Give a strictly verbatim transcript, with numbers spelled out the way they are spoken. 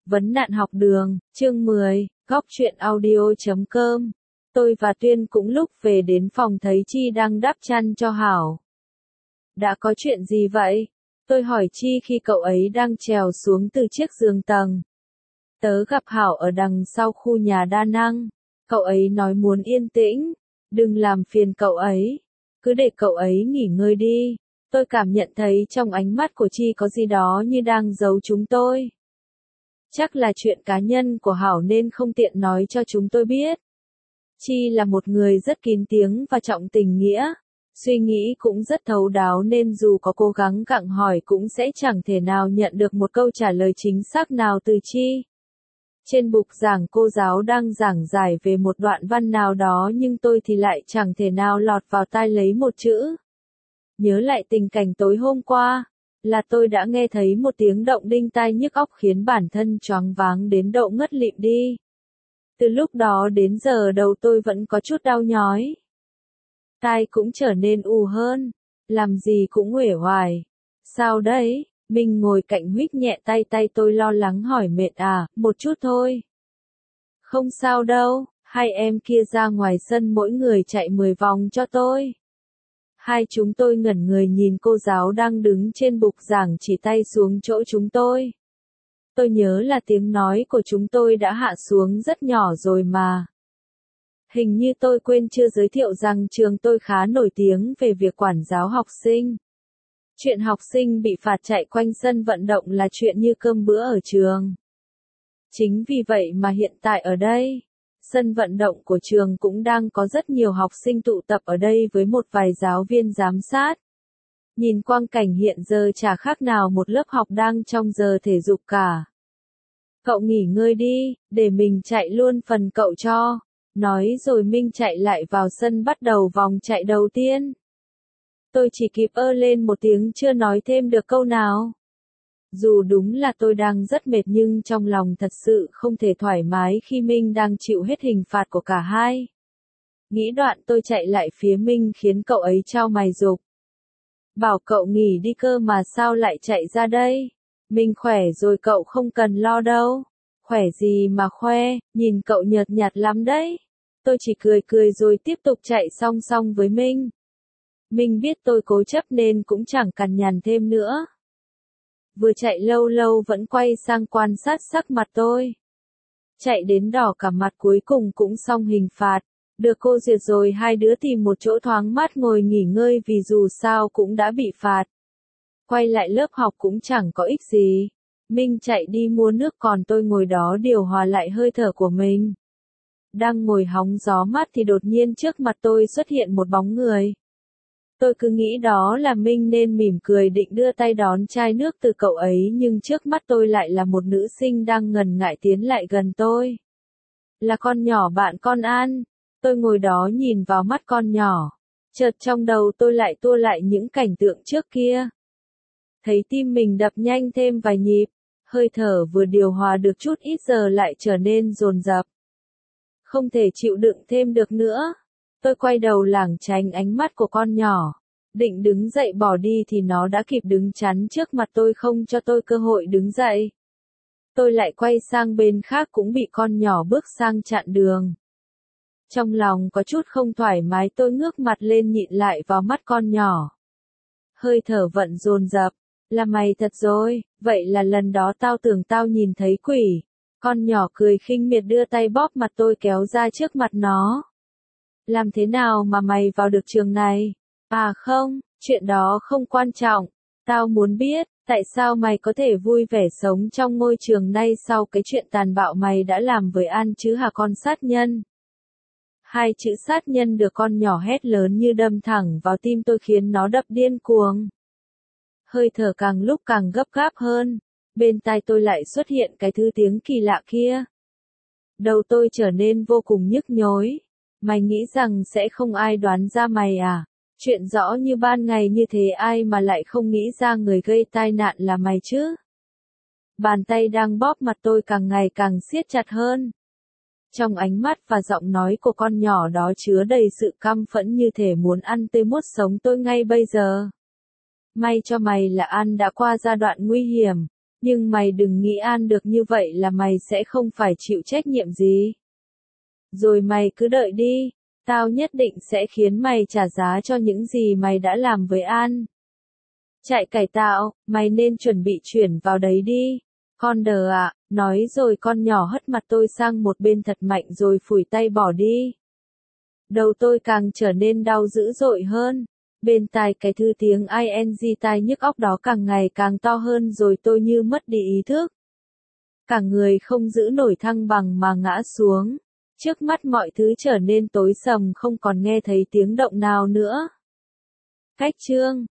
Vấn nạn học đường, chương mười, góc truyện audio chấm com. Tôi và Tuyên cũng lúc về đến phòng thấy Chi đang đắp chăn cho Hảo. Đã có chuyện gì vậy? Tôi hỏi Chi khi cậu ấy đang trèo xuống từ chiếc giường tầng. Tớ gặp Hảo ở đằng sau khu nhà đa năng. Cậu ấy nói muốn yên tĩnh, đừng làm phiền cậu ấy. Cứ để cậu ấy nghỉ ngơi đi. Tôi cảm nhận thấy trong ánh mắt của Chi có gì đó như đang giấu chúng tôi. Chắc là chuyện cá nhân của Hảo nên không tiện nói cho chúng tôi biết. Chi là một người rất kín tiếng và trọng tình nghĩa. Suy nghĩ cũng rất thấu đáo nên dù có cố gắng gặng hỏi cũng sẽ chẳng thể nào nhận được một câu trả lời chính xác nào từ Chi. Trên bục giảng cô giáo đang giảng giải về một đoạn văn nào đó nhưng tôi thì lại chẳng thể nào lọt vào tai lấy một chữ. Nhớ lại tình cảnh tối hôm qua, là tôi đã nghe thấy một tiếng động đinh tai nhức óc khiến bản thân choáng váng đến độ ngất lịm đi. Từ lúc đó đến giờ đầu tôi vẫn có chút đau nhói. Tai cũng trở nên ù hơn, làm gì cũng uể oải. Sao đấy? Mình ngồi cạnh huých nhẹ tay tay tôi lo lắng hỏi mệt à, một chút thôi. Không sao đâu, hai em kia ra ngoài sân mỗi người chạy mười vòng cho tôi. Hai chúng tôi ngẩn người nhìn cô giáo đang đứng trên bục giảng chỉ tay xuống chỗ chúng tôi. Tôi nhớ là tiếng nói của chúng tôi đã hạ xuống rất nhỏ rồi mà. Hình như tôi quên chưa giới thiệu rằng trường tôi khá nổi tiếng về việc quản giáo học sinh. Chuyện học sinh bị phạt chạy quanh sân vận động là chuyện như cơm bữa ở trường. Chính vì vậy mà hiện tại ở đây, sân vận động của trường cũng đang có rất nhiều học sinh tụ tập ở đây với một vài giáo viên giám sát. Nhìn quang cảnh hiện giờ chả khác nào một lớp học đang trong giờ thể dục cả. Cậu nghỉ ngơi đi, để mình chạy luôn phần cậu cho. Nói rồi Minh chạy lại vào sân bắt đầu vòng chạy đầu tiên. Tôi chỉ kịp ơ lên một tiếng chưa nói thêm được câu nào. Dù đúng là tôi đang rất mệt nhưng trong lòng thật sự không thể thoải mái khi Minh đang chịu hết hình phạt của cả hai. Nghĩ đoạn tôi chạy lại phía Minh khiến cậu ấy chau mày giục. Bảo cậu nghỉ đi cơ mà sao lại chạy ra đây? Mình khỏe rồi cậu không cần lo đâu. Khỏe gì mà khoe, nhìn cậu nhợt nhạt lắm đấy. Tôi chỉ cười cười rồi tiếp tục chạy song song với Minh. Minh biết tôi cố chấp nên cũng chẳng cằn nhằn thêm nữa. Vừa chạy lâu lâu vẫn quay sang quan sát sắc mặt tôi. Chạy đến đỏ cả mặt cuối cùng cũng xong hình phạt. Được cô duyệt rồi hai đứa tìm một chỗ thoáng mát ngồi nghỉ ngơi vì dù sao cũng đã bị phạt. Quay lại lớp học cũng chẳng có ích gì. Minh chạy đi mua nước còn tôi ngồi đó điều hòa lại hơi thở của mình. Đang ngồi hóng gió mát thì đột nhiên trước mặt tôi xuất hiện một bóng người. Tôi cứ nghĩ đó là Minh nên mỉm cười định đưa tay đón chai nước từ cậu ấy nhưng trước mắt tôi lại là một nữ sinh đang ngần ngại tiến lại gần tôi. Là con nhỏ bạn con An. Tôi ngồi đó nhìn vào mắt con nhỏ. Chợt trong đầu tôi lại tua lại những cảnh tượng trước kia. Thấy tim mình đập nhanh thêm vài nhịp. Hơi thở vừa điều hòa được chút ít giờ lại trở nên dồn dập. Không thể chịu đựng thêm được nữa. Tôi quay đầu lảng tránh ánh mắt của con nhỏ. Định đứng dậy bỏ đi thì nó đã kịp đứng chắn trước mặt tôi không cho tôi cơ hội đứng dậy. Tôi lại quay sang bên khác cũng bị con nhỏ bước sang chặn đường. Trong lòng có chút không thoải mái tôi ngước mặt lên nhịn lại vào mắt con nhỏ. Hơi thở vận dồn dập. Là mày thật rồi, vậy là lần đó tao tưởng tao nhìn thấy quỷ. Con nhỏ cười khinh miệt đưa tay bóp mặt tôi kéo ra trước mặt nó. Làm thế nào mà mày vào được trường này? À không, chuyện đó không quan trọng. Tao muốn biết, tại sao mày có thể vui vẻ sống trong ngôi trường này sau cái chuyện tàn bạo mày đã làm với An chứ hả con sát nhân? Hai chữ sát nhân được con nhỏ hét lớn như đâm thẳng vào tim tôi khiến nó đập điên cuồng. Hơi thở càng lúc càng gấp gáp hơn. Bên tai tôi lại xuất hiện cái thứ tiếng kỳ lạ kia. Đầu tôi trở nên vô cùng nhức nhối. Mày nghĩ rằng sẽ không ai đoán ra mày à? Chuyện rõ như ban ngày như thế ai mà lại không nghĩ ra người gây tai nạn là mày chứ? Bàn tay đang bóp mặt tôi càng ngày càng siết chặt hơn. Trong ánh mắt và giọng nói của con nhỏ đó chứa đầy sự căm phẫn như thể muốn ăn tươi nuốt sống tôi ngay bây giờ. May cho mày là An đã qua giai đoạn nguy hiểm. Nhưng mày đừng nghĩ An được như vậy là mày sẽ không phải chịu trách nhiệm gì. Rồi mày cứ đợi đi, tao nhất định sẽ khiến mày trả giá cho những gì mày đã làm với An. Chạy cải tạo, mày nên chuẩn bị chuyển vào đấy đi. Con đờ ạ, nói rồi con nhỏ hất mặt tôi sang một bên thật mạnh rồi phủi tay bỏ đi. Đầu tôi càng trở nên đau dữ dội hơn. Bên tai cái thứ tiếng ing tai nhức óc đó càng ngày càng to hơn rồi tôi như mất đi ý thức. Cả người không giữ nổi thăng bằng mà ngã xuống. Trước mắt mọi thứ trở nên tối sầm không còn nghe thấy tiếng động nào nữa. Cách chương